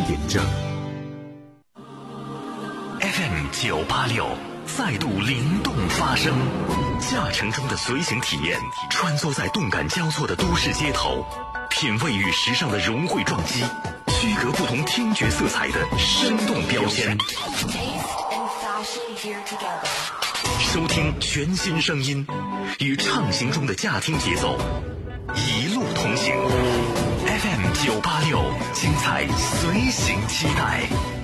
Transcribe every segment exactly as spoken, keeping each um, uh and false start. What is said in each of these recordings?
引着。 F M 九八六再度灵动发声，驾乘中的随行体验，穿梭在动感交错的都市街头，品味与时尚的融汇撞击，区隔不同听觉色彩的生动标签。收听全新声音，与畅行中的驾听节奏一路同行。F M 九八六，精彩随行期待。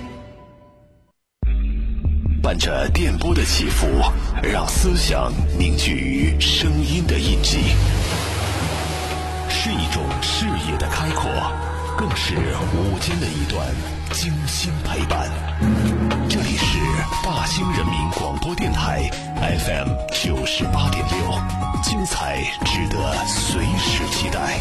伴着电波的起伏，让思想凝聚于声音的印记，是一种视野的开阔，更是午间的一段精心陪伴。这里是大兴人民广播电台 F M 九十八点六，精彩值得随时期待。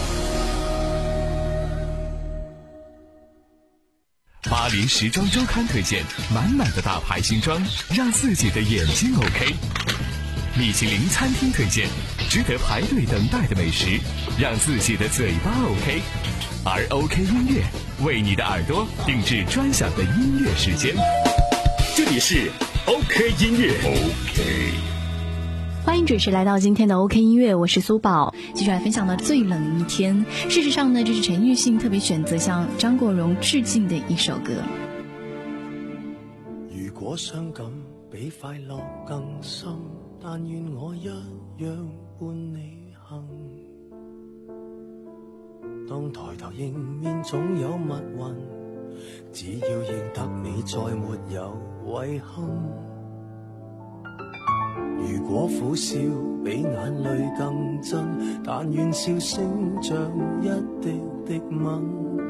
巴黎时装周刊推荐满满的大牌新装，让自己的眼睛 OK。米其林餐厅推荐值得排队等待的美食，让自己的嘴巴 OK。而 OK 音乐为你的耳朵定制专享的音乐时间。这里是 OK 音乐 OK。 欢迎准时来到今天的 OK 音乐，我是苏宝，继续来分享的最冷的一天。事实上呢，这是陈奕迅特别选择向张国荣致敬的一首歌。 如果傷感比快樂更深，但願我一樣伴你行。當抬頭迎面總有密雲，只要認得你再沒有遺憾。如果苦笑比眼淚更真，但願笑聲像一滴滴吻。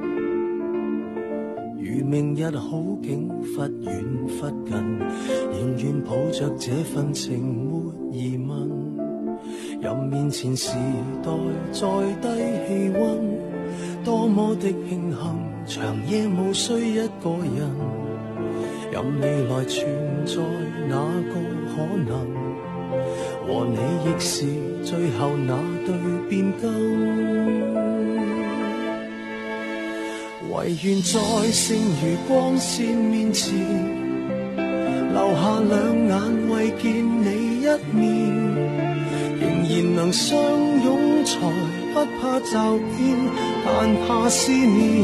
如明日好景忽遠忽近，仍願抱着這份情沒疑問。任面前時代再低氣溫，多麼的慶幸，長夜無需一個人。任未來存在哪個可能，和你亦是最後那對變更。唯願在剩餘光線面前，留下兩眼為見你一面，仍然能相擁才不怕驟變，但怕思念。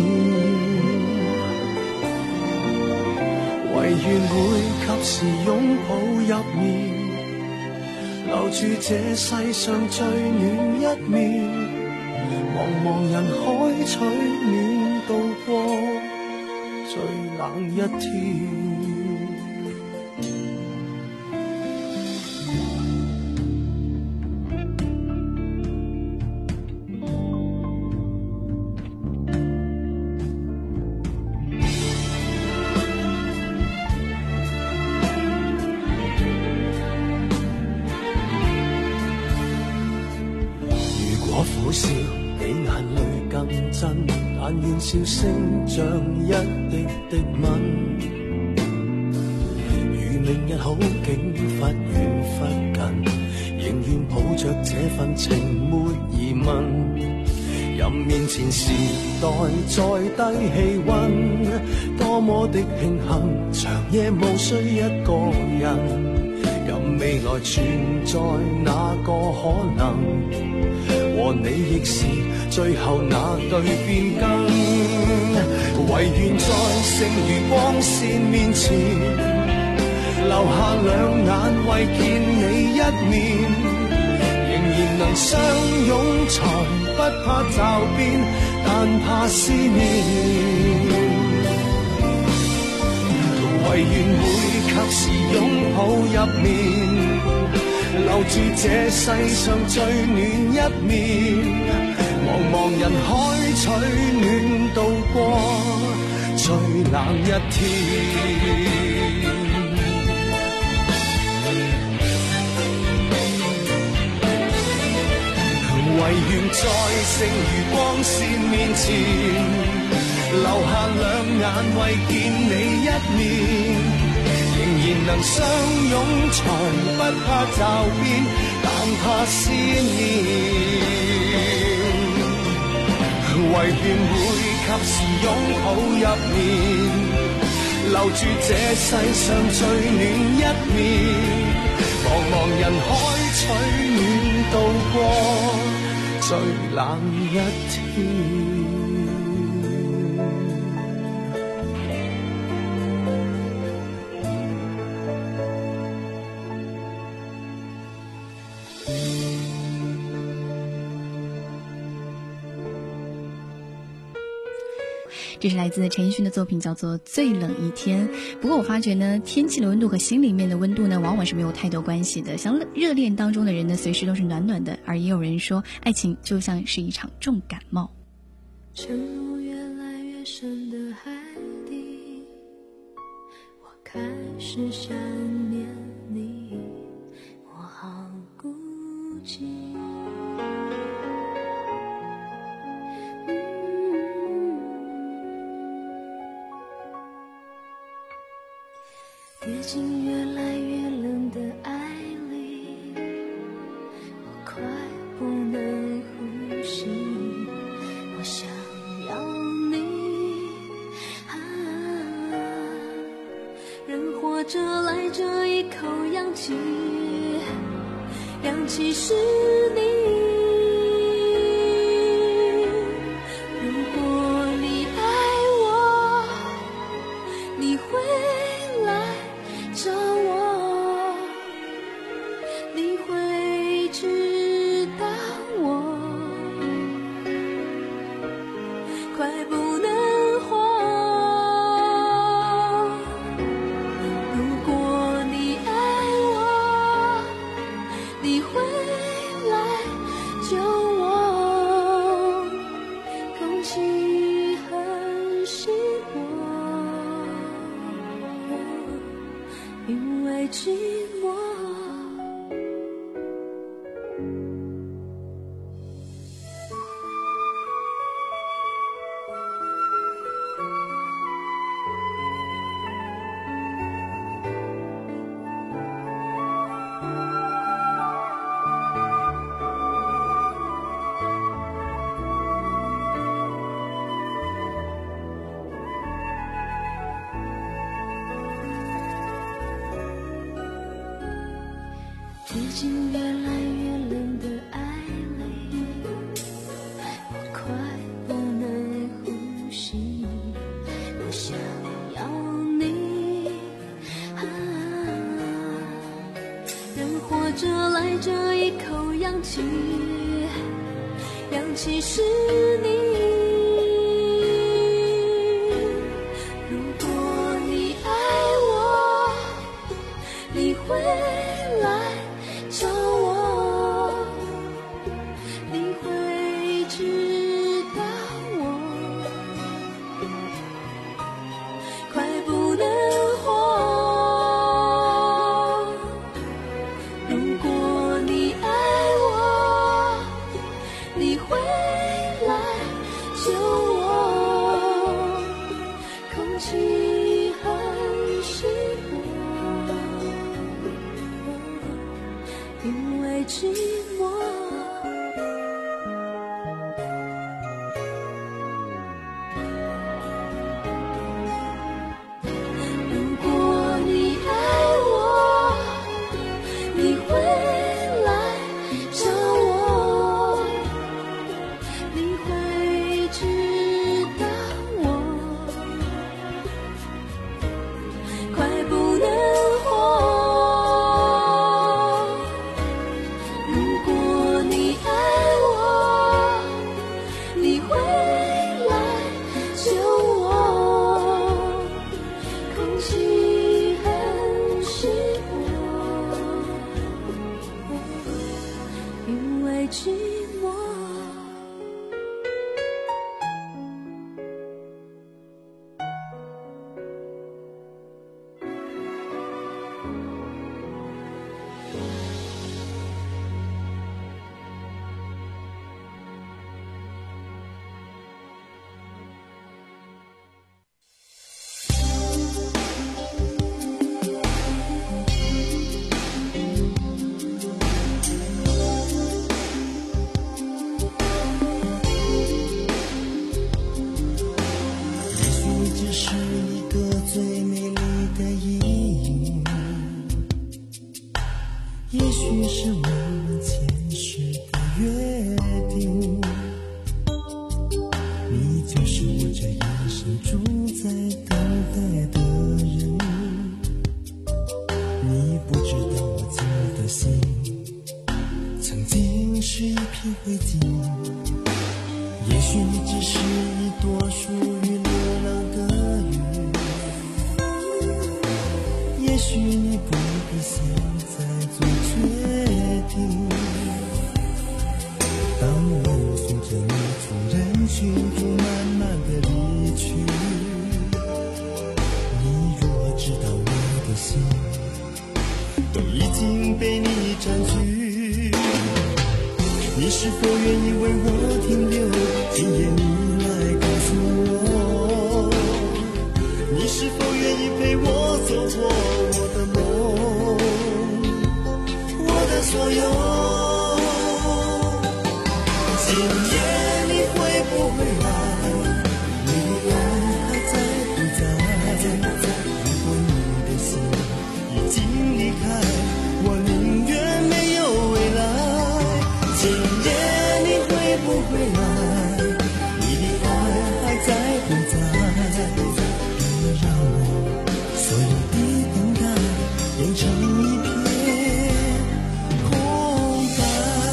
唯願會及時擁抱入眠，留住這世上最暖一面，茫茫人海取暖度過最冷一天。笑聲像一滴滴吻，如明日好景忽遠忽近，仍願抱着這份情沒疑問。任面前時代再低氣溫，多麼的慶幸，長夜無需一個人。任未來存在哪個可能，和你亦是最後那對變更。唯願在剩餘光線面前，留下兩眼為見你一面，仍然能相擁才不怕驟變，但怕思念。唯願會及時擁抱入眠，留住這世上最暖一面，茫茫人海取暖度過最冷一天。唯願在剩餘光線面前，留下兩眼為見你一面，仍然能相擁才不怕驟變，但怕思念。唯願會及時擁抱入眠，留住這世上最暖一面。茫茫人海取暖，度過最冷一天。 这是来自陈奕迅的作品，叫做《最冷一天》。不过我发觉呢，天气的温度和心里面的温度呢，往往是没有太多关系的。像热恋当中的人呢，随时都是暖暖的，而也有人说，爱情就像是一场重感冒。 沉入越来越深的海底，我开始想念你，我好孤寂。跌进越来越冷的爱里，我快不能呼吸，我想要你啊，人活着来这一口氧气，氧气是你。跌进越来越冷的爱里，我快不能呼吸，我想要你啊，人活着来这一口氧气，氧气是你。如果你爱我，你会来找我，你会知道我快不能活。如果你爱我，你会来救我，空气很稀薄，因为寂寞。如果你爱我，你会来找我，你会知道我也许你不必现在做决定，当我送着你从人群中慢慢的离去，你若知道我的心都已经被你占据，你是否愿意为我停留？今夜你来告诉我，你是否愿意陪我走过我的梦，我的所有？今夜你会不会来？你的爱还在不在？如果你的心已经离开，我宁愿没有未来。今夜你会不会来？你的爱还在不在？别让我所有的等待变成一片空白。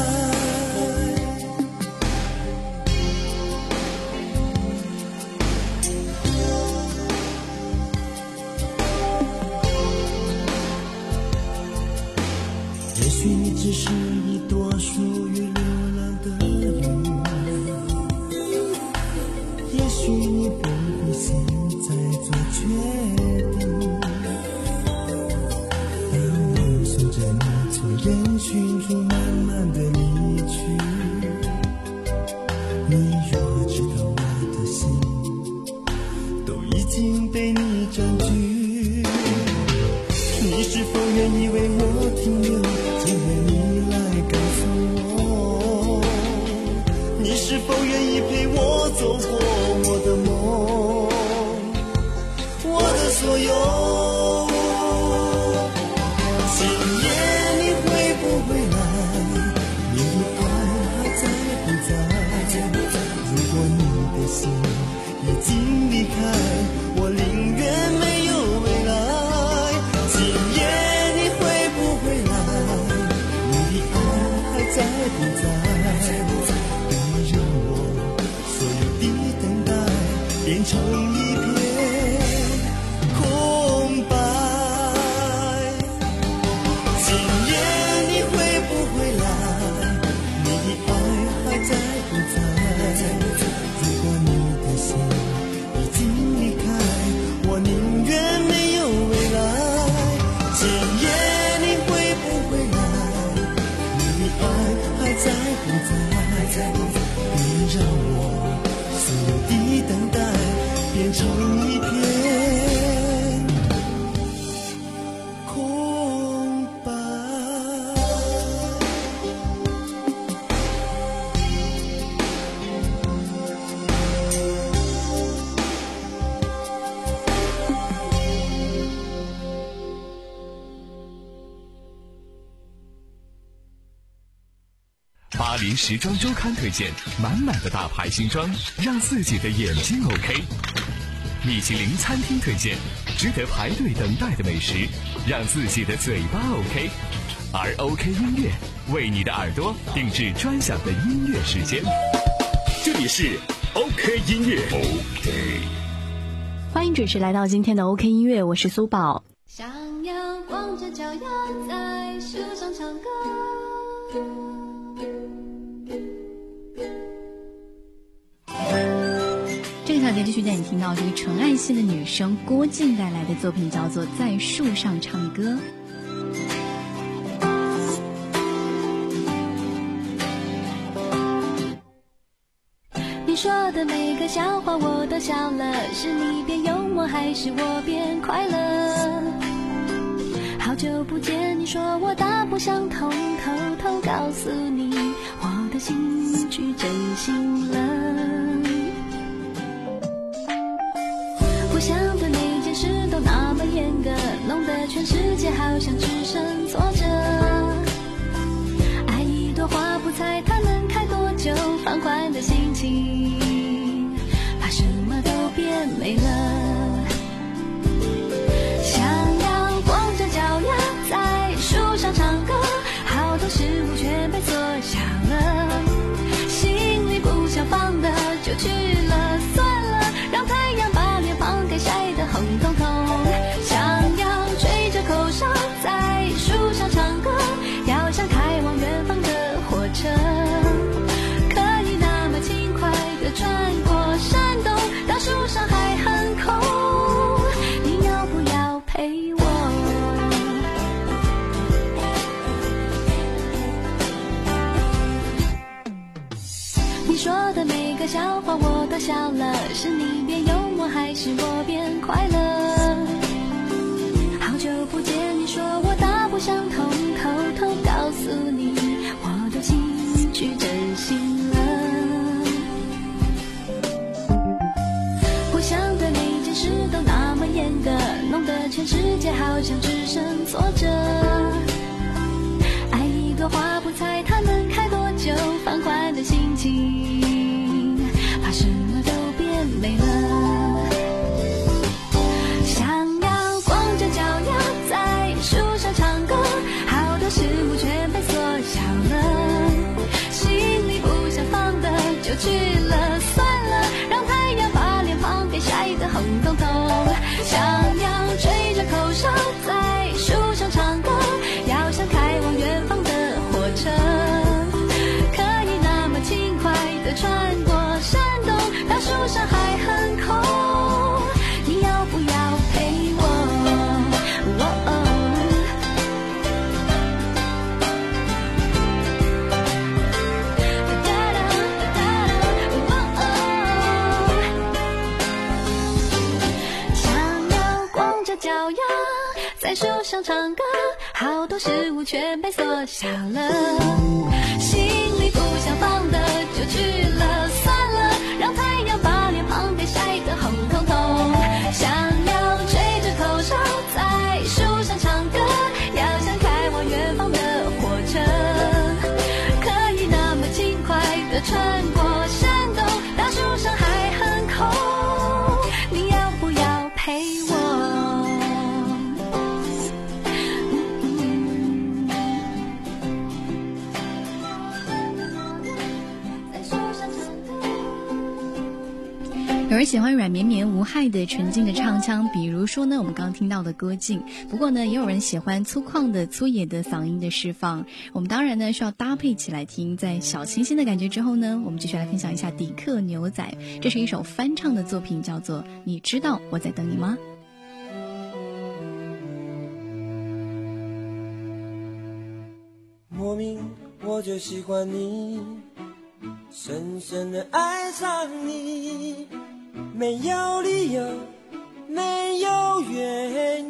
也许你只是一朵属于流浪的云，也许你不必现在做决定，当我送着你从人群中慢慢的离去，你若知道我的心都已经被你占据，你是否愿意为我停留？今夜你来告诉我，你是否愿意陪我走过我的梦，我的所有？今夜你会不会来？你的爱还在不在？如果你的心已经离开，我宁愿没有未来。今夜你会不会来？你的爱还在不在？别让我所有的等待变成一片空白。今夜你会不会来？你的爱还在不在？如果你的心已经离开，我宁愿没有未来。今夜你会不会来？你的爱还在不在？别让我所有的等待变成一片空白。 巴黎时装周刊推荐满满的大牌新装，让自己的眼睛 OK。米其林餐厅推荐值得排队等待的美食，让自己的嘴巴 OK。而 OK 音乐为你的耳朵定制专享的音乐时间。这里是 OK 音乐 OK。 欢迎准时来到今天的 OK 音乐，我是苏宝。 想要光着脚丫在树上唱歌， 这条节继续带你听到这个纯爱系的女生郭靖带来的作品叫做《在树上唱歌》。 你说的每个笑话我都笑了，是你变幽默还是我变快乐？好久不见，你说我大不相同，偷偷告诉你我的心去真心了。不想对每件事都那么严格，弄得全世界好像只剩挫折。爱一朵花不猜它能开多久，放缓的心情怕什么都变没了。想要光着脚丫在树上唱歌，好多事物全被缩小了，心里不想放的就去了，算了，让太阳把脸庞给晒得红彤彤。想要吹着口是你变幽默，还是我变快乐？好久不见，你说我大不相同，偷偷告诉你，我都心去真心了。不想对每件事都那么严格，弄得全世界好像只剩挫折。爱一朵花不猜它能开多久，放宽的心情，怕什么都变美了。想要光着脚丫在树上唱歌，好多事物全被缩小了，心里不想放的就去了，算了，让太阳把脸庞给晒得红彤彤。想要吹着口哨在树上唱歌，要想开往远方的火车，可以那么轻快地穿过山洞，大树上还很空，你要不要陪我？哦哦哒哒哒哒哦哦，想要光着脚丫在树上唱歌，好多事物全被缩小了，心里不想放的就去了，算了，让太阳把脸庞给晒得红彤彤。想要吹着口哨在树上唱歌，要想开往远方的火车，可以那么轻快地穿过山洞，大树上还很空，你要不要陪我？ 有人喜欢软绵绵无害的纯净的唱腔，比如说呢我们刚刚听到的歌静。不过呢也有人喜欢粗犷的粗野的嗓音的释放，我们当然呢需要搭配起来听。在小清新的感觉之后呢，我们继续来分享一下迪克牛仔，这是一首翻唱的作品，叫做你知道我在等你吗？ 莫名我就喜欢你，深深的爱上你，没有理由，没有原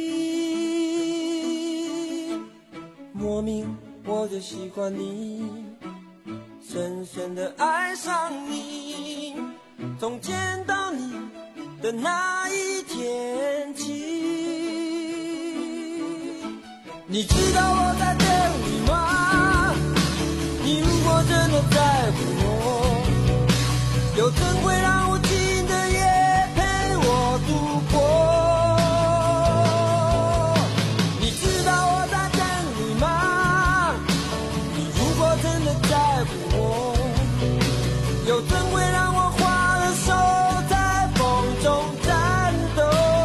因。莫名我就喜欢你，深深的爱上你，从见到你的那一天起。你知道我在等你吗？你如果真的在乎我，又怎会让无尽的夜陪我度过？你知道我在等你吗？你如果真的在乎我，又怎会让我花了手在风中颤抖？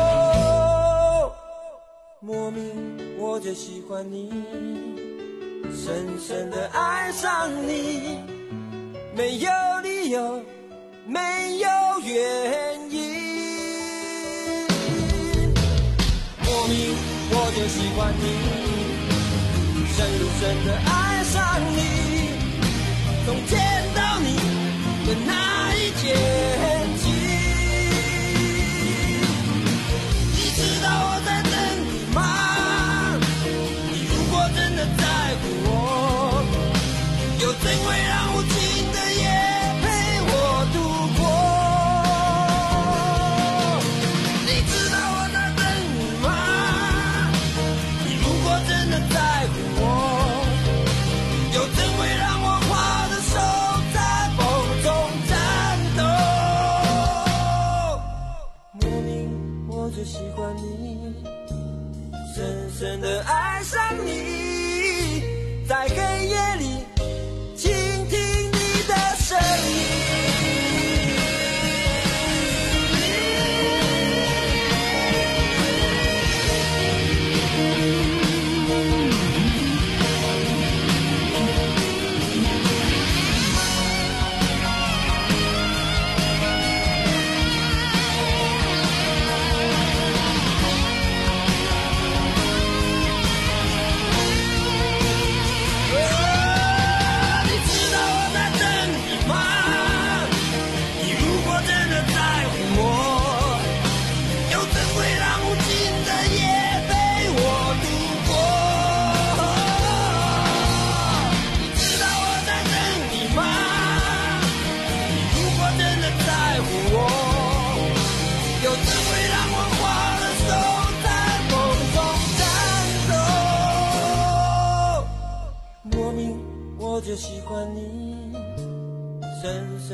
莫名我就喜欢你，深深的爱上你，没有理由，没有原因。莫名我就喜欢你，深深的爱上你，从见到你的那一天起。你知道我在等你吗？你如果真的在乎我，又怎会让无情的夜陪我度过？你知道我在等你吗？你如果真的在乎我，又怎会让我花的手在风中颤抖？莫名我就喜欢你，深深的爱上你，在黑夜里倾听你的声音。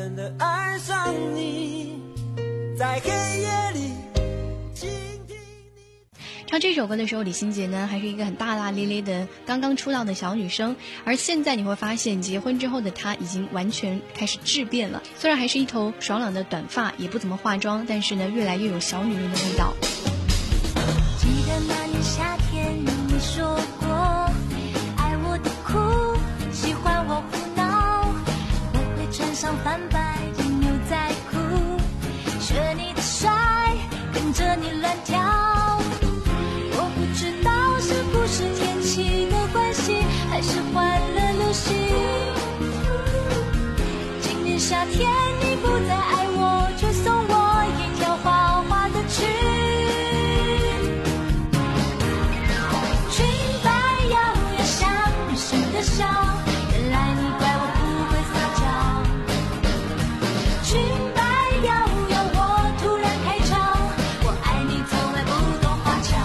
真的爱上你，在黑夜里倾听你。 唱这首歌的时候，李心洁呢还是一个很大大咧咧的刚刚出道的小女生，而现在你会发现结婚之后的她已经完全开始质变了，虽然还是一头爽朗的短发，也不怎么化妆，但是呢越来越有小女人的味道。 记得那年夏天你说过爱我的苦，喜欢我胡闹，我会穿上泛白的牛仔裤，学你的帅，跟着你乱跳。我不知道是不是天气的关系，还是换了流行。今年夏天你不再爱我，却送我一条花花的裙。裙摆摇摇像女生的笑，原来你怪我不会撒娇。裙摆摇摇我突然开窍，我爱你从来不懂花俏。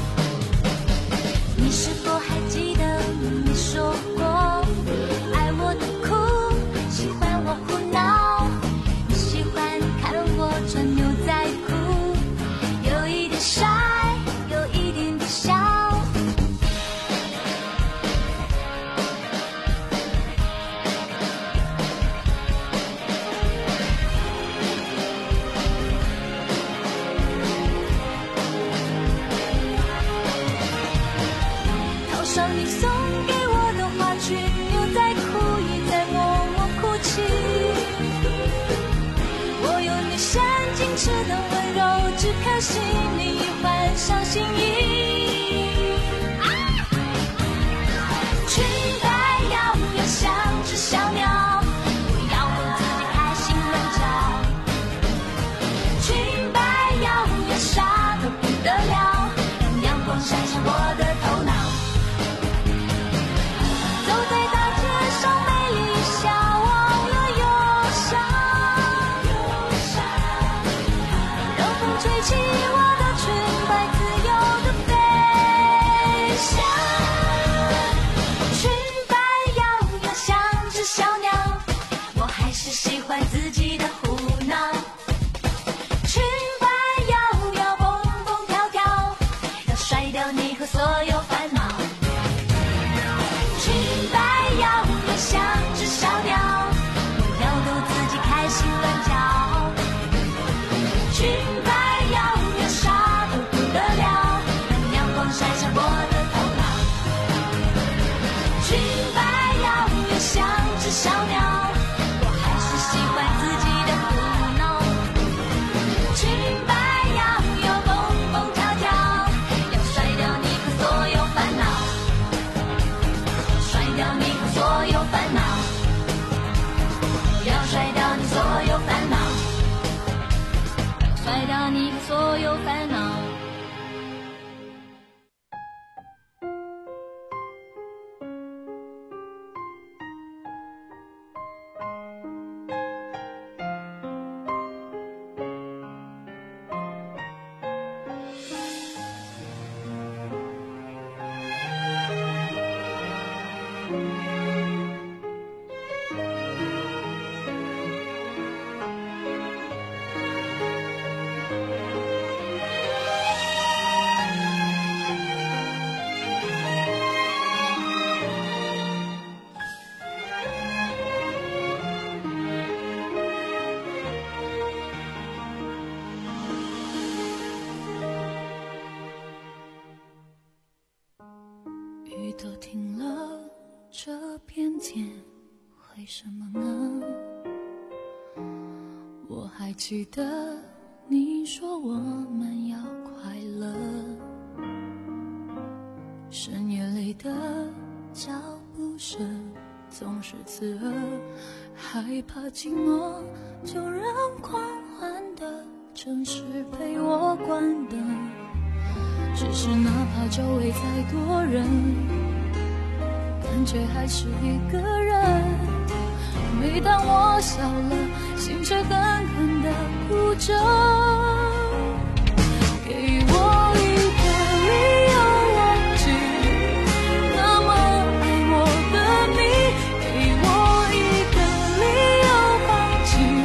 你是否还记得你说过爱我的苦，喜欢我胡闹，你喜欢看我穿牛仔裤，有一点帅，有一点点小。套上你送给我的花裙，牛仔裤也在默默哭泣。我有你闪矜持的温柔，只可惜你已换上新衣。裙摆摇摇像只小鸟，我要我自己开心乱叫。裙摆摇摇傻得不得了，让阳光晒上我的头脑。走在大街上美丽笑，忘了忧伤，让风吹起我的裙摆，自由的飞翔。裙摆摇摇像只小鸟，我还是喜欢自己的胡闹。裙摆摇摇蹦蹦跳跳，要甩掉你和所有烦恼。裙摆摇摇像只小鸟，我要逗自己开心乱叫。裙摆摇摇傻得不得了，让阳光晒上我的头脑。裙摆摇摇像只小鸟，我还是喜欢自己的胡闹。裙摆摇摇蹦蹦跳跳，要甩掉你和所有烦恼。甩掉你和所有烦恼，要甩掉你所有烦恼，要甩掉你和所有烦恼。雨都停了，这片天为什么呢？我还记得你说我们要快乐，深夜里的脚步声总是刺耳，害怕寂寞，就让狂欢的城市陪我关灯。只是哪怕周围再多人，感觉还是一个人。每当我笑了，心却狠狠地哭着。给我一个理由忘记那么爱我的你，给我一个理由放弃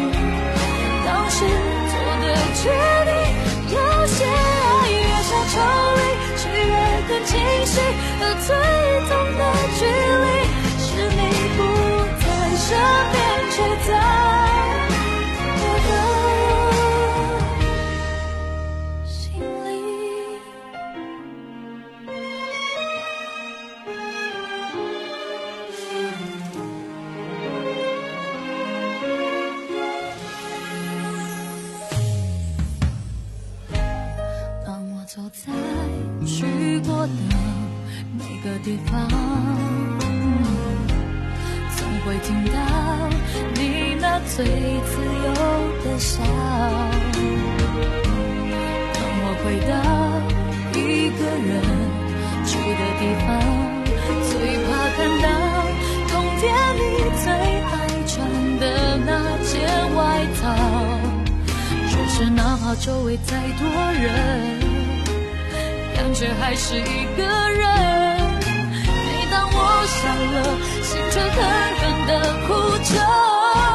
在去过的每个地方，总会听到你那最自由的笑。当我回到一个人住的地方，最怕看到冬天你最爱穿的那件外套。只是哪怕周围再多人，感觉还是一个人。每当我笑了，心却狠狠地哭着。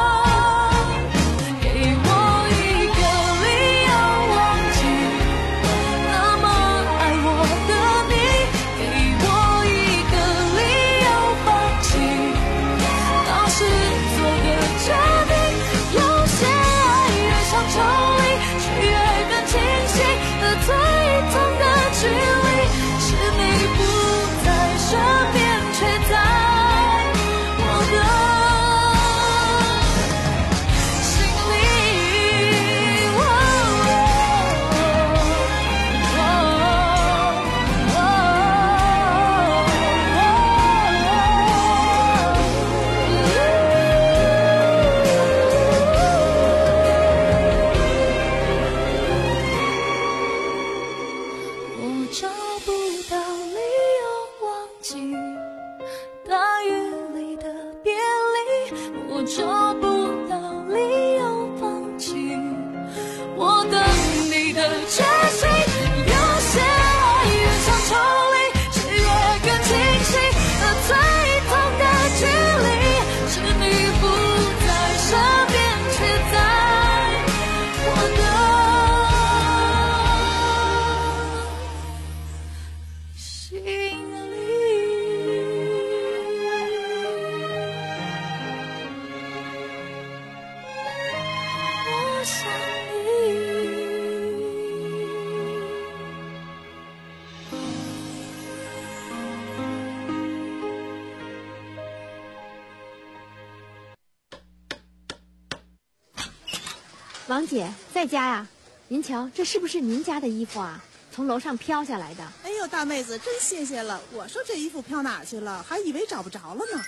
王姐在家呀？您瞧，这是不是您家的衣服啊？从楼上飘下来的。 哎呦，大妹子，真谢谢了！我说这衣服飘哪儿去了，还以为找不着了呢。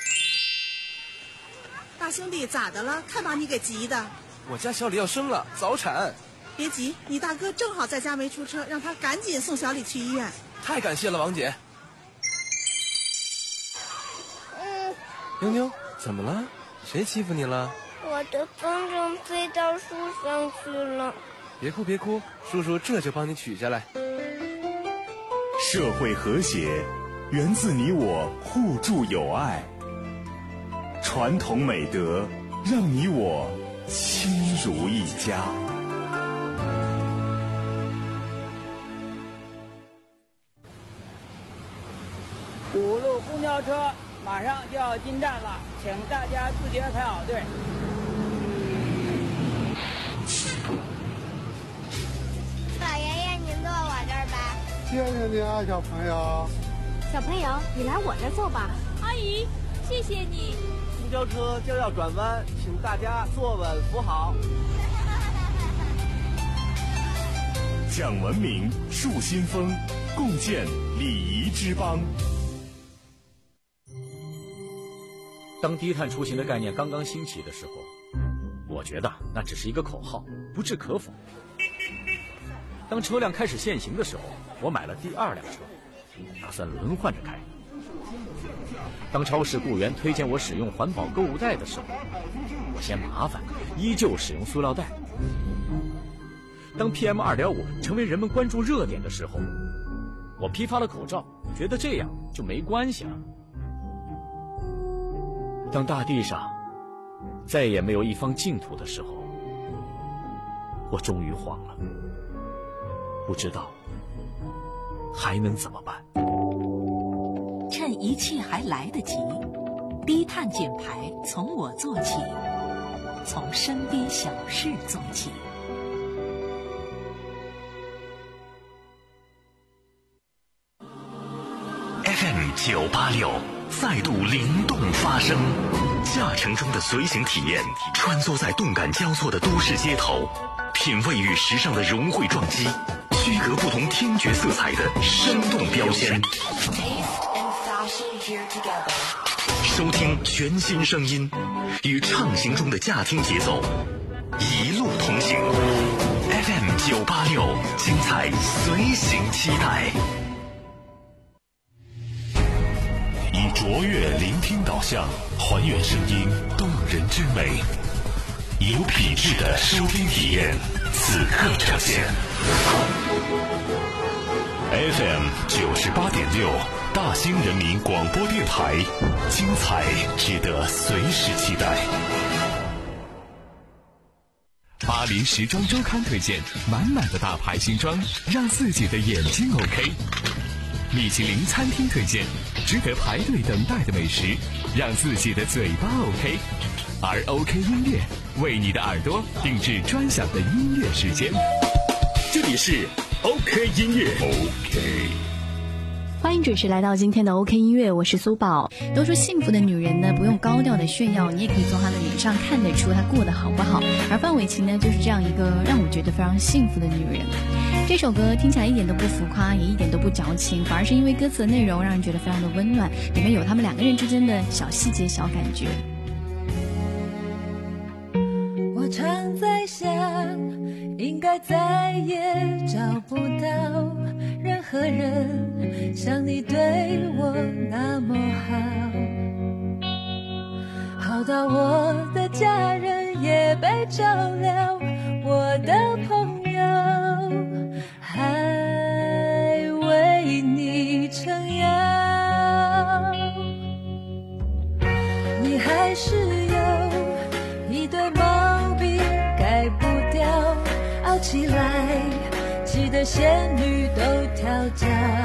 大兄弟，咋的了？看把你给急的。 我家小李要生了，早产。 别急，你大哥正好在家没出车，让他赶紧送小李去医院。 太感谢了，王姐。 嗯。 妞妞，怎么了？谁欺负你了？ 我的风筝飞到树上去了。 别哭别哭，叔叔这就帮你取下来。 社会和谐源自你我互助友爱，传统美德让你我亲如一家。 五路公交车马上就要进站了，请大家自觉排好队。 老爷爷，您坐我这儿吧。 谢谢你啊，小朋友。 小朋友，你来我这儿坐吧。 阿姨，谢谢你。 公交车就要转弯，请大家坐稳扶好。 讲文明，树新风，共建礼仪之邦。 当低碳出行的概念刚刚兴起的时候，我觉得那只是一个口号，不置可否。当车辆开始限行的时候，我买了第二辆车，打算轮换着开。当超市雇员推荐我使用环保购物袋的时候，我嫌麻烦，依旧使用塑料袋。当 P M 二点五 成为人们关注热点的时候，我批发了口罩，觉得这样就没关系了。当大地上再也没有一方净土的时候，我终于慌了，不知道还能怎么办。 趁一切还来得及，低碳减排从我做起，从身边小事做起。 F M 九八六再度灵动发声，驾乘中的随行体验，穿梭在动感交错的都市街头，品味与时尚的融汇撞击， 区隔不同听觉色彩的生动标签。收听全新声音，与畅行中的驾听节奏一路同行。F M 九八六，精彩随行期待。 以卓越聆听导向，还原声音动人之美，有品质的收听体验，此刻呈现。F M 九十八点六，大兴人民广播电台，精彩值得随时期待。 巴黎时装周刊推荐，满满的大牌新装，让自己的眼睛 OK。米其林餐厅推荐，值得排队等待的美食，让自己的嘴巴 OK。而 OK 音乐为你的耳朵定制专享的音乐时间。这里是 OK 音乐 OK。 欢迎准时来到今天的 OK 音乐，我是苏宝。都说幸福的女人呢，不用高调的炫耀，你也可以从她的脸上看得出她过得好不好。而范玮琪呢，就是这样一个让我觉得非常幸福的女人。这首歌听起来一点都不浮夸，也一点都不矫情，反而是因为歌词的内容让人觉得非常的温暖，里面有他们两个人之间的小细节、小感觉。 我常在想，应该再也找不到任何人像你对我那么好，好到我的家人也被照料，我的朋友还为你撑腰，你还是有一堆毛病改不掉，傲起来气得仙女都跳脚，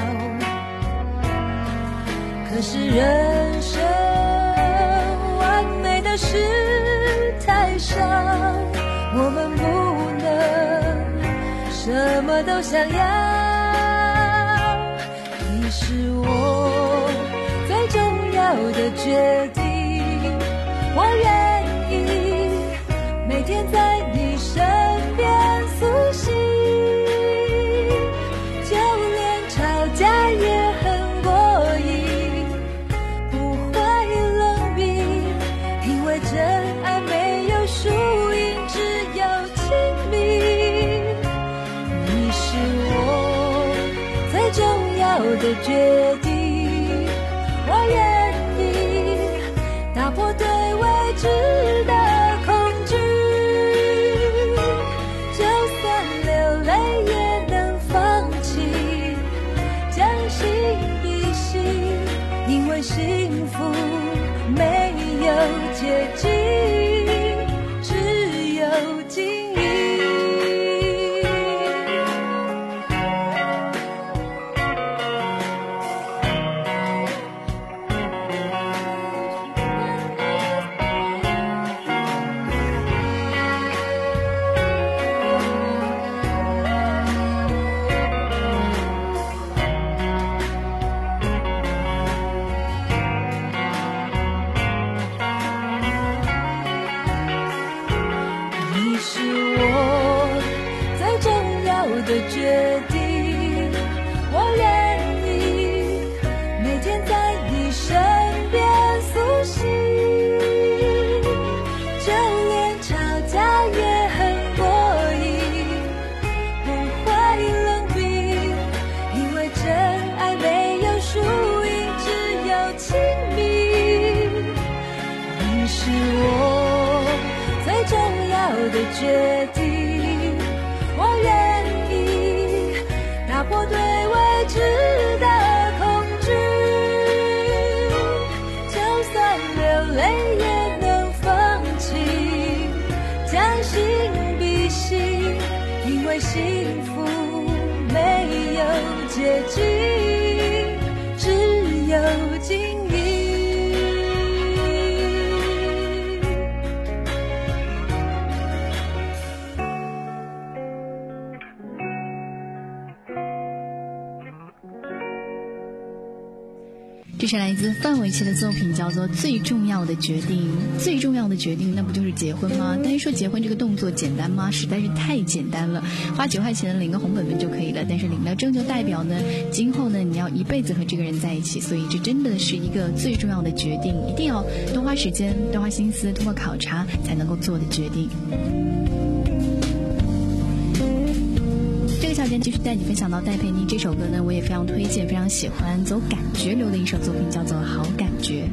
可是人生完美的事太少，我们不能什么都想要，你是我最重要的决定，我愿意每天在你身边苏醒，就连吵架也很过瘾，不会冷冰，因为真爱没有输赢，只有亲密，你是我最重要的决定，我愿意打破对未知的恐惧，就算流泪也能放弃，将心比心，因为幸福没有捷径，只有经营。的决定，我愿意每天在你身边苏醒，就连吵架也很过瘾，不会冷冰，因为真爱没有输赢，只有亲密，你是我最重要的决定，我愿意打破对未知的恐惧，就算流泪也能放弃，将心比心，因为幸福没有捷径，只有经营。 这是来自范玮琪的作品，叫做《最重要的决定》。最重要的决定，那不就是结婚吗？但是说结婚这个动作简单吗？实在是太简单了，花九块钱领个红本本就可以了。但是领了证就代表呢，今后呢你要一辈子和这个人在一起，所以这真的是一个最重要的决定，一定要多花时间、多花心思、通过考察才能够做的决定。这个小节继续带你分享到戴佩妮这首歌呢，我也非常推荐，非常喜欢，走感觉流的一首作品，叫做《好感觉》。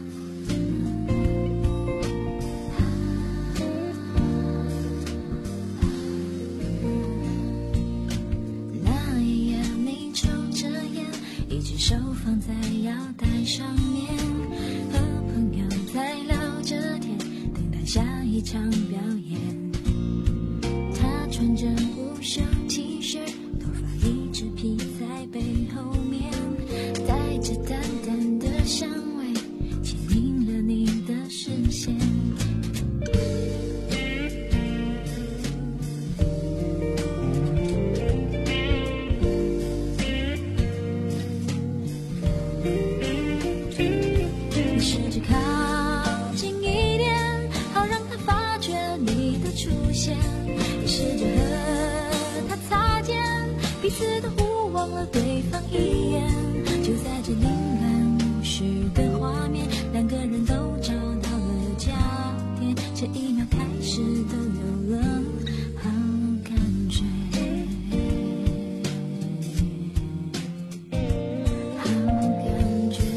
那一夜你抽着烟，一只手放在腰带上面，和朋友在聊着天，等待下一场表演。他穿着无袖 T 恤，头发一直披在背后面，带着淡淡的香味，牵引了你的视线。你试着靠近一点，好让他发觉你的出现。你试着和他擦肩，彼此都互望了对方一眼。就在这凌乱无序的画面，两个人都找到了焦点，这一秒开始都有了好感觉。好感觉。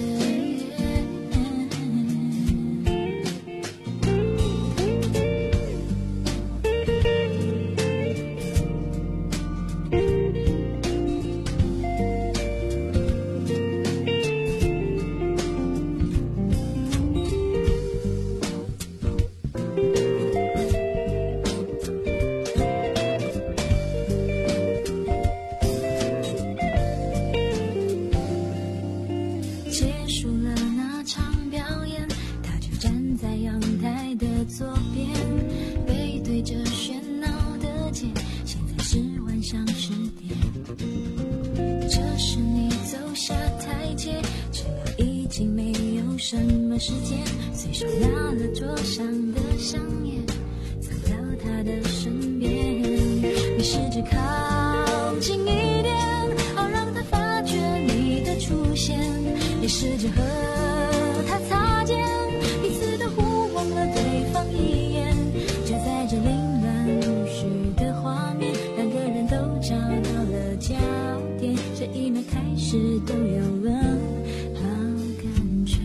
结束了那场表演，他就站在阳台的左边，背对着喧闹的街，现在是晚上十点。这时你走下台阶，知道已经没有什么时间，随手拿了桌上的香烟，走到他的身边。你试着靠近一点，好让他发觉你的出现。你试着和他擦肩，彼此都互望了对方一眼。就在这凌乱无序的画面，两个人都找到了焦点，这一秒开始都有了好感觉。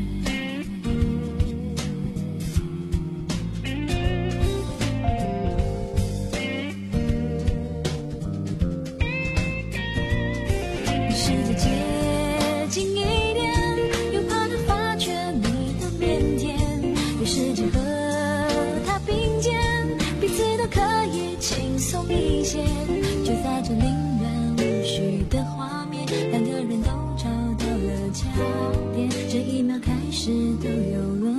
你试着接近一点，又怕他发觉你的腼腆，于是就和他并肩，彼此都可以轻松一些。就在这凌乱无序的画面，两个人都找到了焦点，这一秒开始都有了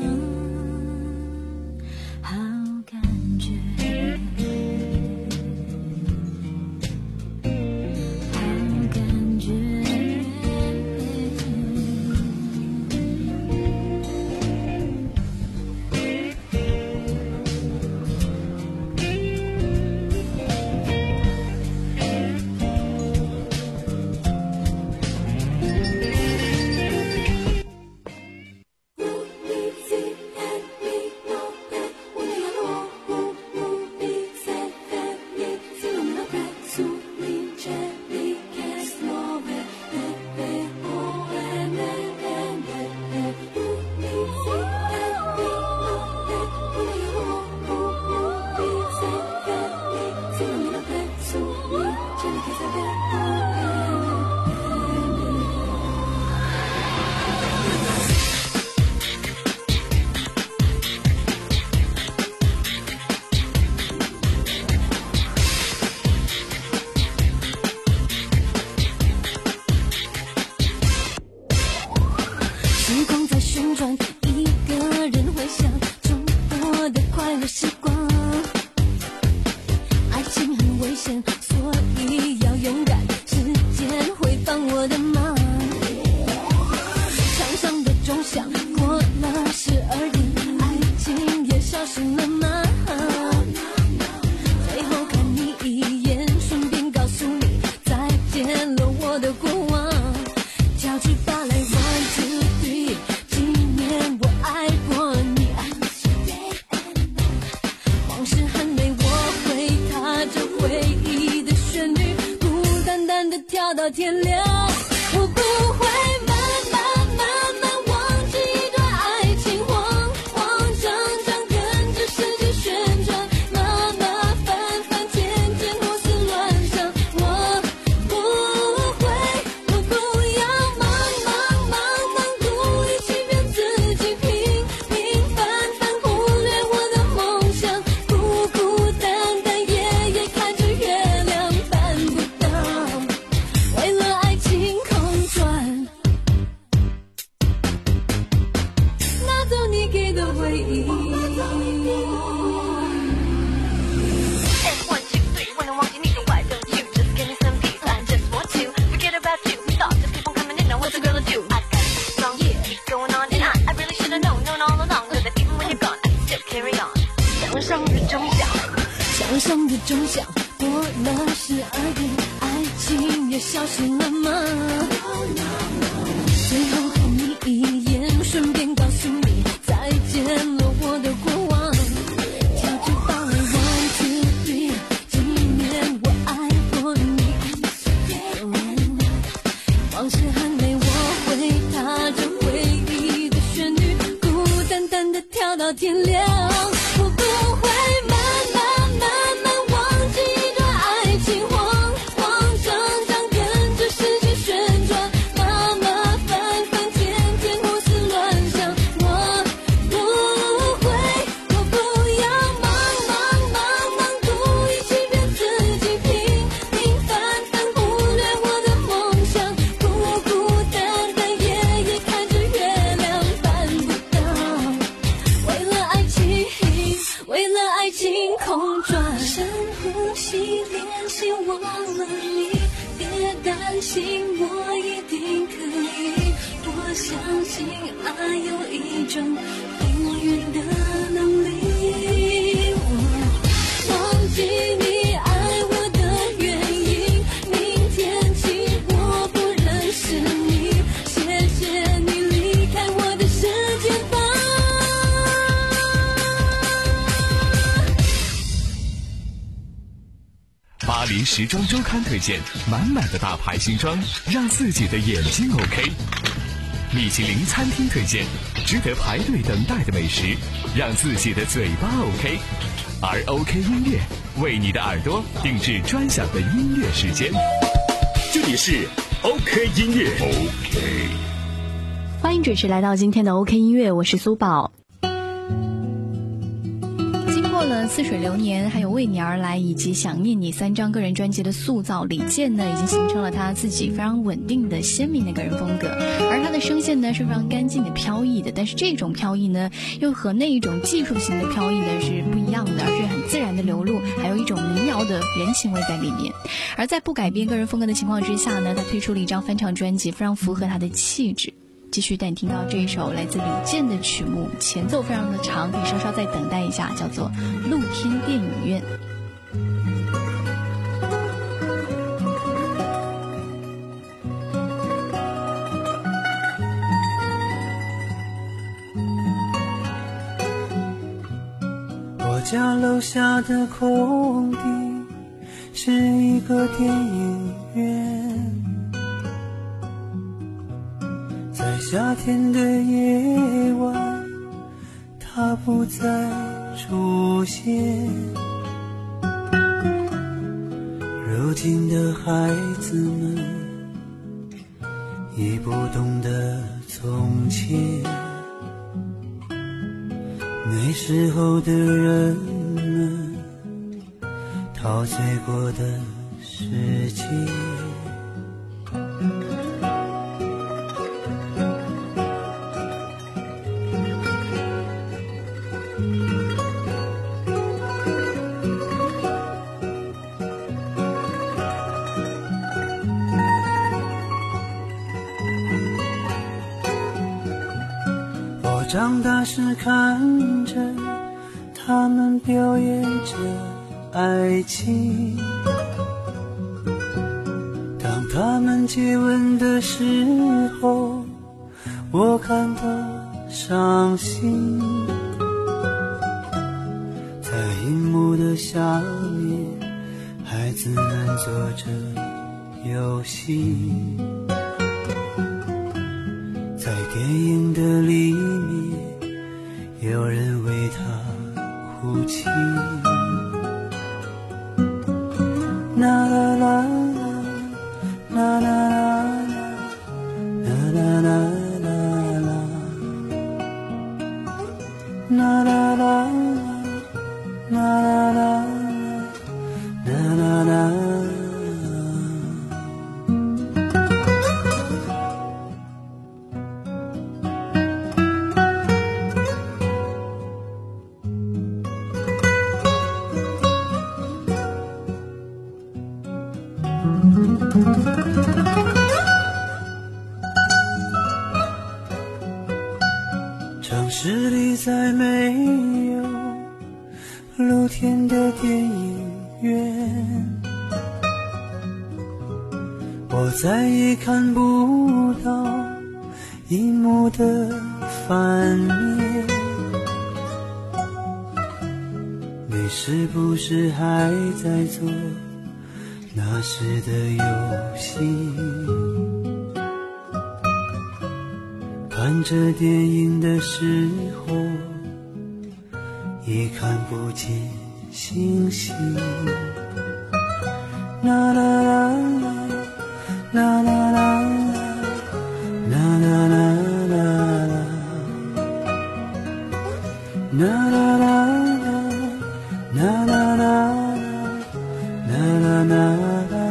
好感觉。好感觉。时光在旋转，一个人回想中我的快乐时光。爱情很危险，所以要勇敢，时间会帮我的忙。墙上的天亮。我不会慢慢慢慢忘记一段爱情，慌慌张张跟着世界旋转，马马翻翻天天胡思乱想。我不会，我不要忙忙忙忙故意欺骗自己，平平凡凡忽略我的梦想，孤孤单单夜夜看着月亮办不到，为了爱情空转，拿走你给的回忆。 one two three， 我能忘记你的 Why don't you just give me some peace? I just want to forget about you. Thoughts just keep on coming in. Now what's a girl to do? I got this strong yeah going on and on. I really should have known, known all along. Cause even when you're gone, I can still carry on. 想上日中想， 想上日中想，过了十二点，爱情也消失了吗？最后看你一眼，顺便告诉你再见了我的过往。跳着芭蕾 one two three， 纪念我爱过你。往事很美，我会踏着回忆的旋律，孤单单的跳到天亮。我不会慢慢慢慢忘记一段爱情，慌慌张张跟着世界旋转，马马翻翻天天胡思乱想。我不会，我不要忙忙忙忙故意欺骗自己，平平凡凡忽略我的梦想，孤孤单单夜夜看着月亮办不到，为了爱情，为了爱情空转。深呼吸，练习忘了你，别担心，我一定可以。我相信爱有一种永远的能力。我忘记你爱我的原因，明天起我不认识你，谢谢你离开我的世界吧。 巴黎时装周刊推荐满满的大牌新装，让自己的眼睛 OK。米其林餐厅推荐值得排队等待的美食，让自己的嘴巴 OK。而 OK 音乐为你的耳朵定制专享的音乐时间。 这里是 OK 音乐 OK。 欢迎准时来到今天的 OK 音乐，我是苏宝。经过了似水流年还有为你而来以及想念你三张个人专辑的塑造，李健呢已经形成了他自己非常稳定的鲜明的个人风格，而他的声线呢是非常干净的飘逸的，但是这种飘逸呢又和那一种技术型的飘逸呢是不一样的，而是很自然的流露，还有一种民谣的人情味在里面。而在不改变个人风格的情况之下呢，他推出了一张翻唱专辑，非常符合他的气质。继续带你听到这一首来自李健的曲目，前奏非常的长，可以稍稍再等待一下，叫做《露天电影院》。 我家楼下的空地是一个电影院，在夏天的夜晚，它不再出现。如今的孩子们已不懂得从前，那时候的人们陶醉过的世界。长大时看着他们表演着爱情，当他们接吻的时候，我感到伤心。在荧幕的下面，孩子们做着游戏，在电影的里面，有人为他哭泣。啦啦啦啦啦啦啦啦啦啦啦啦啦。啦啦啦啦啦啦。城市里再没有露天的电影院，我再也看不到荧幕的反面。你是不是还在做那时的游戏？看着电影的时候已看不见星星。啦啦啦啦啦啦啦啦啦啦啦啦啦啦啦啦啦啦啦。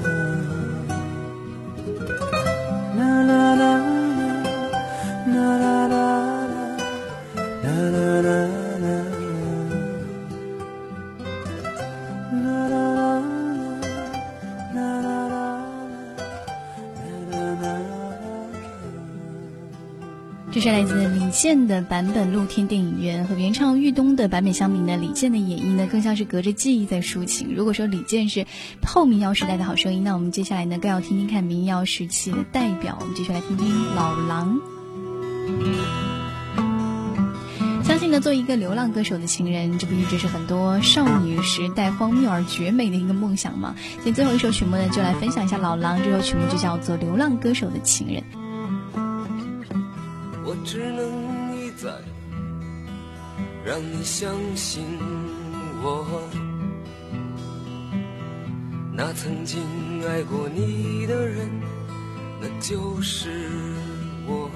这是来自李健的版本露天电影院，和原唱玉东的版本相比呢，李健的演绎呢更像是隔着记忆在抒情。如果说李健是后民谣时代的好声音，那我们接下来呢更要听听看民谣时期的代表，我们继续来听听老狼。相信呢，做一个流浪歌手的情人，这不一直是很多少女时代荒谬而绝美的一个梦想吗？所以最后一首曲目呢，就来分享一下老狼，这首曲目就叫做《流浪歌手的情人》。 我只能一再让你相信我，那曾经爱过你的人，那就是我。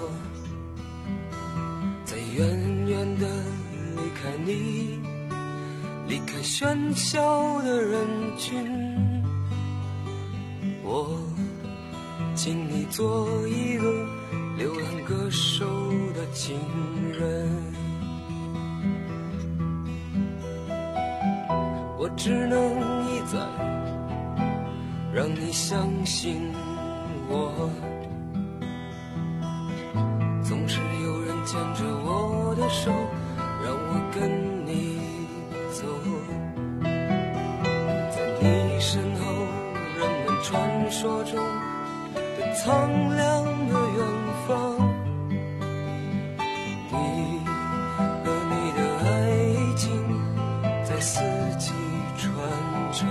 在远远的离开你，离开喧嚣的人群，我请你做一个流浪歌手的情人。我只能一再让你相信我，总是有人牵着我的手，让我跟你走。在你身后，人们传说中的苍凉的远方，你和你的爱情在四季传唱。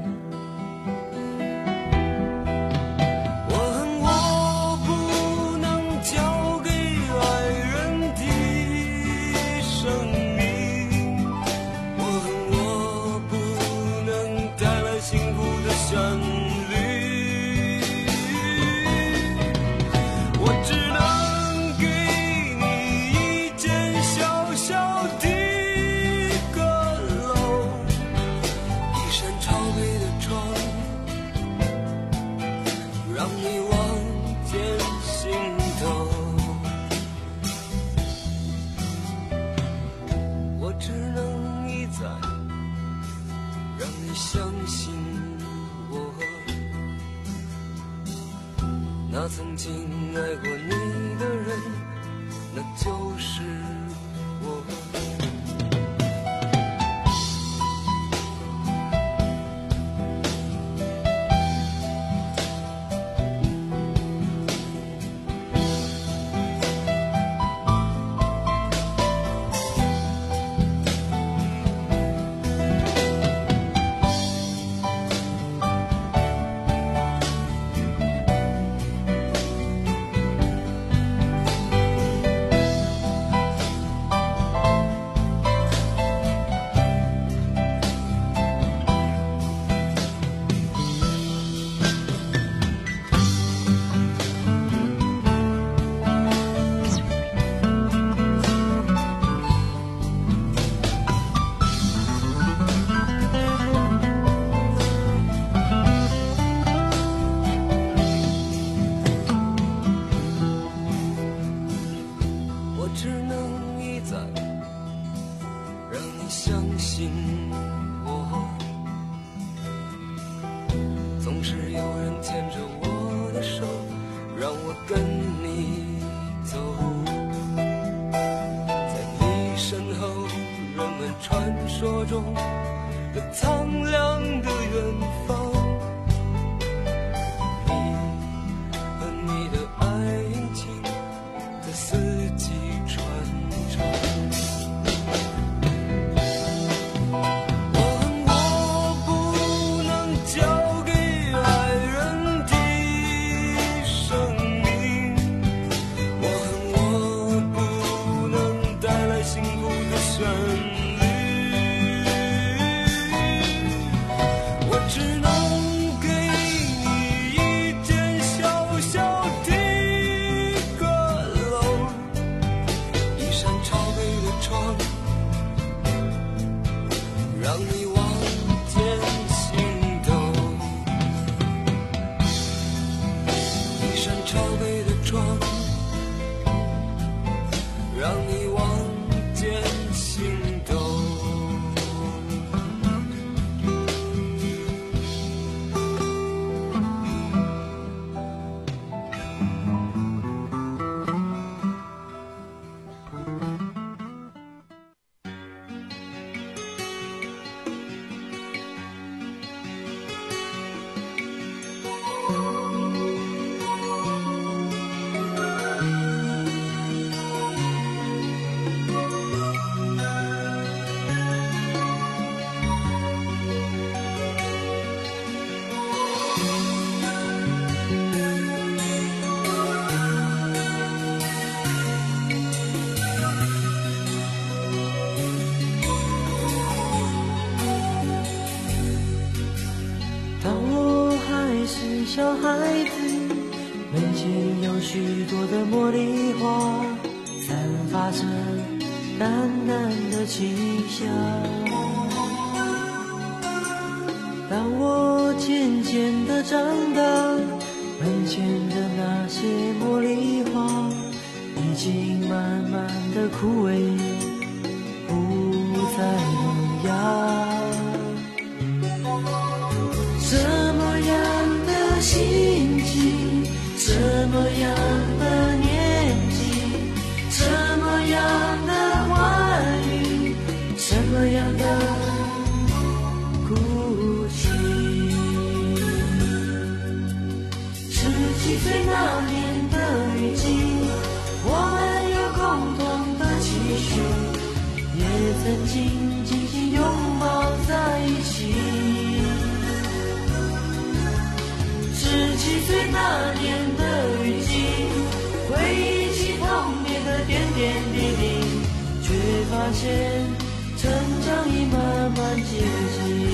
我恨我不能交给爱人的生命，我恨我不能带来幸福的旋律。那曾经爱过你的人，那就是我。 你走，在你身后，人们传说中的苍凉的远方。你和你的爱情在四季传唱。 小孩子，门前有许多的茉莉花，散发着淡淡的清香。当我渐渐地长大，门前的那些茉莉花已经慢慢地枯萎，不再萌芽。什么样的心情，什么样的年纪，什么样的欢愉，什么样的哭泣。十七岁那年的雨季，我们有共同的期许，也曾经紧紧拥抱在一起。十七岁那年的雨季，回忆起童年的点点滴滴，却发现成长已慢慢接近。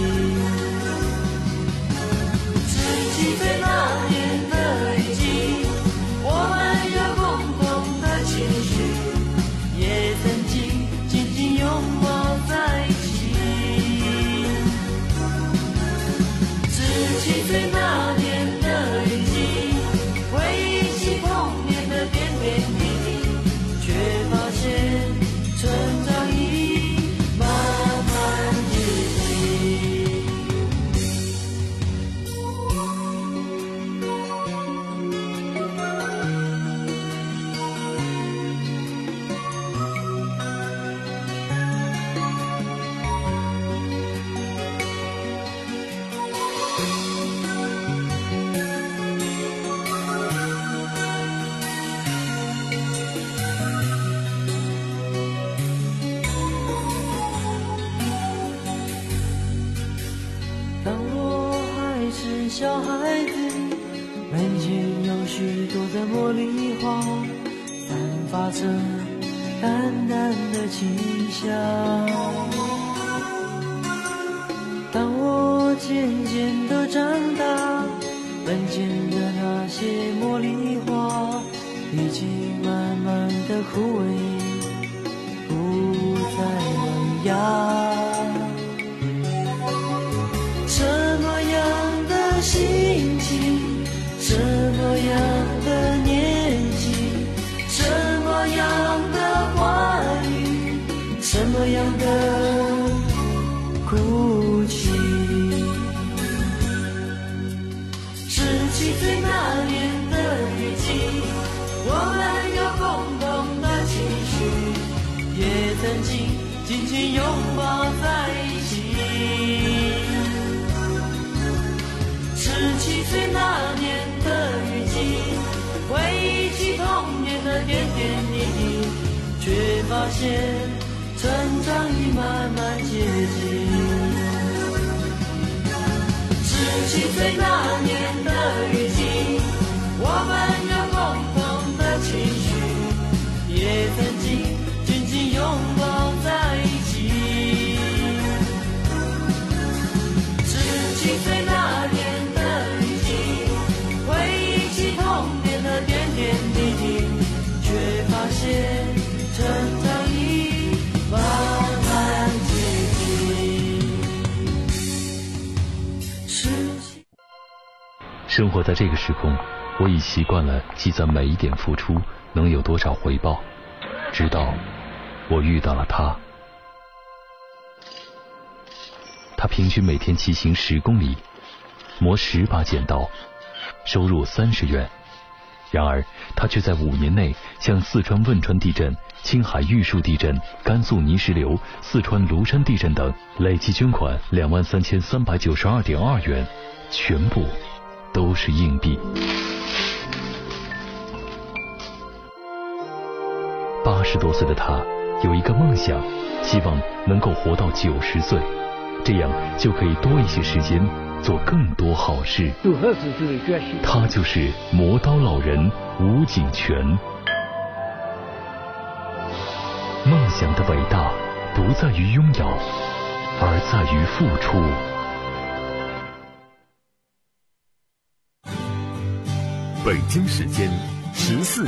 十七岁那年的雨季，我们有共同的期许，也曾经紧紧拥抱在一起。十七岁那年小孩子，门前有许多的茉莉花，散发着淡淡的清香。当我渐渐地长大，门前的那些茉莉花已经慢慢地枯萎，不再萌芽。什么样的心情，什么样的年纪，什么样的欢愉，什么样的哭泣。十七岁那年的雨季， 曾经紧紧拥抱在一起。十七岁那年的雨季，回忆起童年的点点滴滴，却发现成长已慢慢接近。十七岁那年的雨季，我们有共同的情绪，也曾经紧紧拥抱在一起。十七岁那年的雨季，回忆起童年的点点滴滴，却发现成长已慢慢接近。 生活在这个时空，我已习惯了计算每一点付出能有多少回报，直到我遇到了他。他平均每天骑行十公里，磨十把剪刀，收入三十元。然而他却在五年内向四川汶川地震、青海玉树地震、甘肃泥石流、四川庐山地震等累计捐款两万三千三百九十二点二元，全部都是硬币。八十多岁的他有一个梦想，希望能够活到九十岁，这样就可以多一些时间做更多好事。他就是磨刀老人吴景全。梦想的伟大不在于拥有，而在于付出。 北京时间十四